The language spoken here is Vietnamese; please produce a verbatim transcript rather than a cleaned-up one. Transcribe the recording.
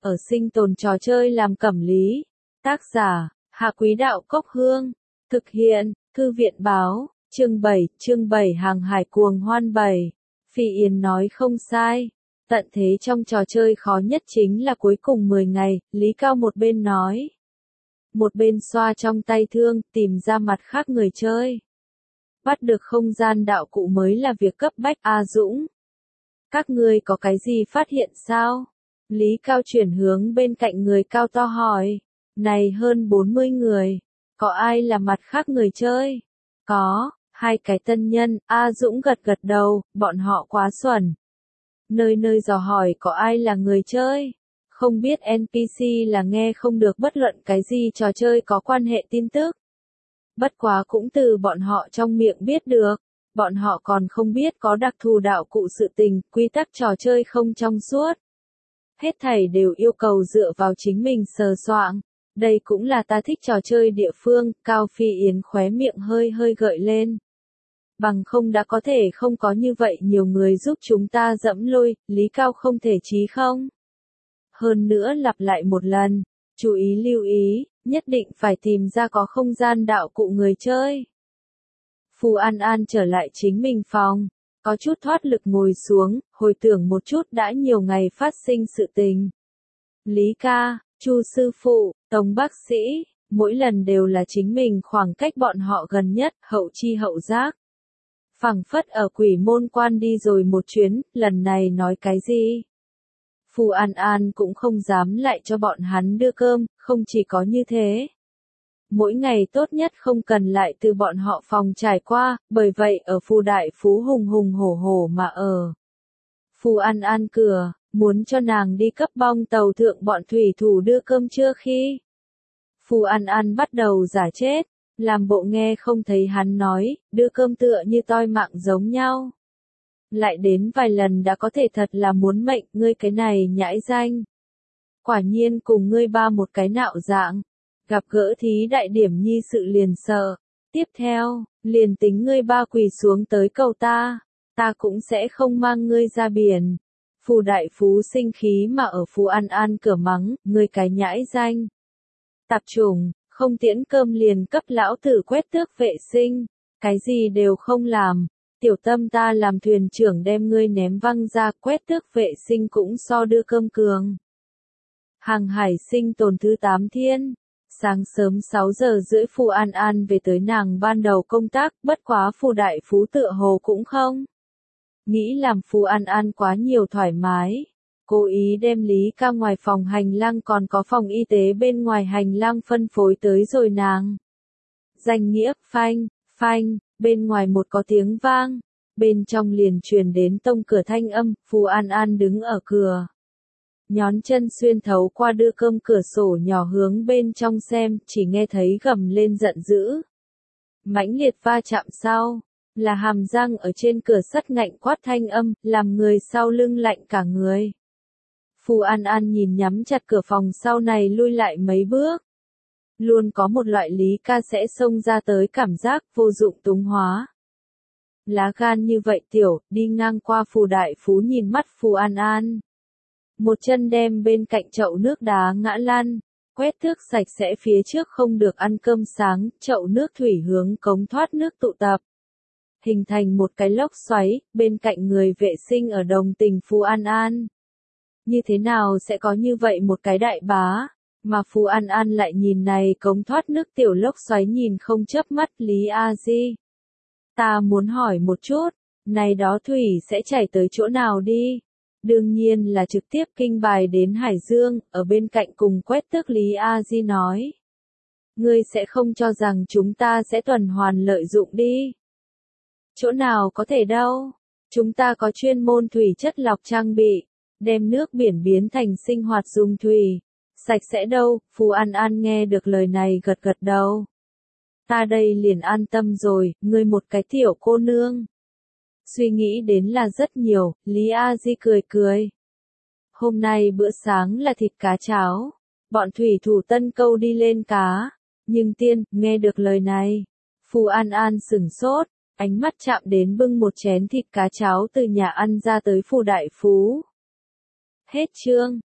ở sinh tồn trò chơi làm cẩm lý. Tác giả, Hạ Quý Đạo Cốc Hương. Thực hiện, Thư viện Báo, chương bảy, chương bảy hàng hải cuồng hoan bảy. Phi Yến nói không sai. Tận thế trong trò chơi khó nhất chính là cuối cùng mười ngày, Lý Cao một bên nói. Một bên xoa trong tay thương, tìm ra mặt khác người chơi. Bắt được không gian đạo cụ mới là việc cấp bách. A Dũng. Các ngươi có cái gì phát hiện sao? Lý Cao chuyển hướng bên cạnh người cao to hỏi. Này hơn bốn mươi người. Có ai là mặt khác người chơi? Có, hai cái tân nhân. A Dũng gật gật đầu, bọn họ quá xuẩn. Nơi nơi dò hỏi có ai là người chơi. Không biết en pê xê là nghe không được bất luận cái gì trò chơi có quan hệ tin tức. Bất quá cũng từ bọn họ trong miệng biết được. Bọn họ còn không biết có đặc thù đạo cụ sự tình, quy tắc trò chơi không trong suốt. Hết thảy đều yêu cầu dựa vào chính mình sờ soạng. Đây cũng là ta thích trò chơi địa phương, Cao Phi Yến khóe miệng hơi hơi gợi lên. Bằng không đã có thể không có như vậy nhiều người giúp chúng ta dẫm lôi, Lý Cao không thể chí không? Hơn nữa lặp lại một lần, chú ý lưu ý, nhất định phải tìm ra có không gian đạo cụ người chơi. Phù An An trở lại chính mình phòng, có chút thoát lực ngồi xuống, hồi tưởng một chút đã nhiều ngày phát sinh sự tình. Lý ca, Chu sư phụ, Tống bác sĩ, mỗi lần đều là chính mình khoảng cách bọn họ gần nhất, hậu chi hậu giác. Phảng phất ở Quỷ Môn Quan đi rồi một chuyến, lần này nói cái gì? Phù An An cũng không dám lại cho bọn hắn đưa cơm, không chỉ có như thế. Mỗi ngày tốt nhất không cần lại từ bọn họ phòng trải qua, bởi vậy ở Phù Đại Phú hùng hùng hổ hổ mà ở. Phù An An cửa, muốn cho nàng đi cấp bong tàu thượng bọn thủy thủ đưa cơm trưa khi. Phù An An bắt đầu giả chết, làm bộ nghe không thấy hắn nói, đưa cơm tựa như toi mạng giống nhau. Lại đến vài lần đã có thể thật là muốn mệnh, ngươi cái này nhãi danh. Quả nhiên cùng ngươi ba một cái nạo dạng, gặp gỡ thí đại điểm nhi sự liền sợ. Tiếp theo, liền tính ngươi ba quỳ xuống tới cầu ta, ta cũng sẽ không mang ngươi ra biển. Phù Đại Phú sinh khí mà ở Phù An An cửa mắng, ngươi cái nhãi danh. Tạp chủng, không tiễn cơm liền cấp lão tử quét tước vệ sinh, cái gì đều không làm. Tiểu Tâm ta làm thuyền trưởng đem ngươi ném văng ra, quét tước vệ sinh cũng so đưa cơm cường. Hàng hải sinh tồn thứ tám thiên. Sáng sớm sáu giờ rưỡi Phù An An về tới nàng ban đầu công tác, bất quá Phù Đại Phú tựa hồ cũng không. Nghĩ làm Phù An An quá nhiều thoải mái. Cố ý đem Lý Cao ngoài phòng hành lang còn có phòng y tế bên ngoài hành lang phân phối tới rồi nàng. Danh nghĩa, phanh, phanh, bên ngoài một có tiếng vang, bên trong liền truyền đến tông cửa thanh âm, Phù An An đứng ở cửa. Nhón chân xuyên thấu qua đưa cơm cửa sổ nhỏ hướng bên trong xem, chỉ nghe thấy gầm lên giận dữ. Mãnh liệt va chạm sau, là hàm răng ở trên cửa sắt ngạnh quát thanh âm, làm người sau lưng lạnh cả người. Phù An An nhìn nhắm chặt cửa phòng sau này lui lại mấy bước. Luôn có một loại Lý ca sẽ xông ra tới cảm giác vô dụng túng hóa. Lá gan như vậy tiểu, đi ngang qua Phù Đại Phú nhìn mắt Phù An An. Một chân đem bên cạnh chậu nước đá ngã lăn, quét thước sạch sẽ phía trước không được ăn cơm sáng, chậu nước thủy hướng cống thoát nước tụ tập. Hình thành một cái lốc xoáy, bên cạnh người vệ sinh ở đồng tình Phù An An. Như thế nào sẽ có như vậy một cái đại bá, mà Phù An An lại nhìn này cống thoát nước tiểu lốc xoáy nhìn không chớp mắt. Lý A Di. Ta muốn hỏi một chút, này đó thủy sẽ chảy tới chỗ nào đi? Đương nhiên là trực tiếp kinh bài đến Hải Dương, ở bên cạnh cùng quét tước Lý A Di nói. Ngươi sẽ không cho rằng chúng ta sẽ tuần hoàn lợi dụng đi. Chỗ nào có thể đâu, chúng ta có chuyên môn thủy chất lọc trang bị, đem nước biển biến thành sinh hoạt dùng thủy, sạch sẽ đâu. Phù An An nghe được lời này gật gật đầu. Ta đây liền an tâm rồi, ngươi một cái tiểu cô nương. Suy nghĩ đến là rất nhiều, Lý A Di cười cười. Hôm nay bữa sáng là thịt cá cháo, bọn thủy thủ tân câu đi lên cá, nhưng tiên, nghe được lời này. Phù An An sửng sốt, ánh mắt chạm đến bưng một chén thịt cá cháo từ nhà ăn ra tới Phù Đại Phú. Hết chương.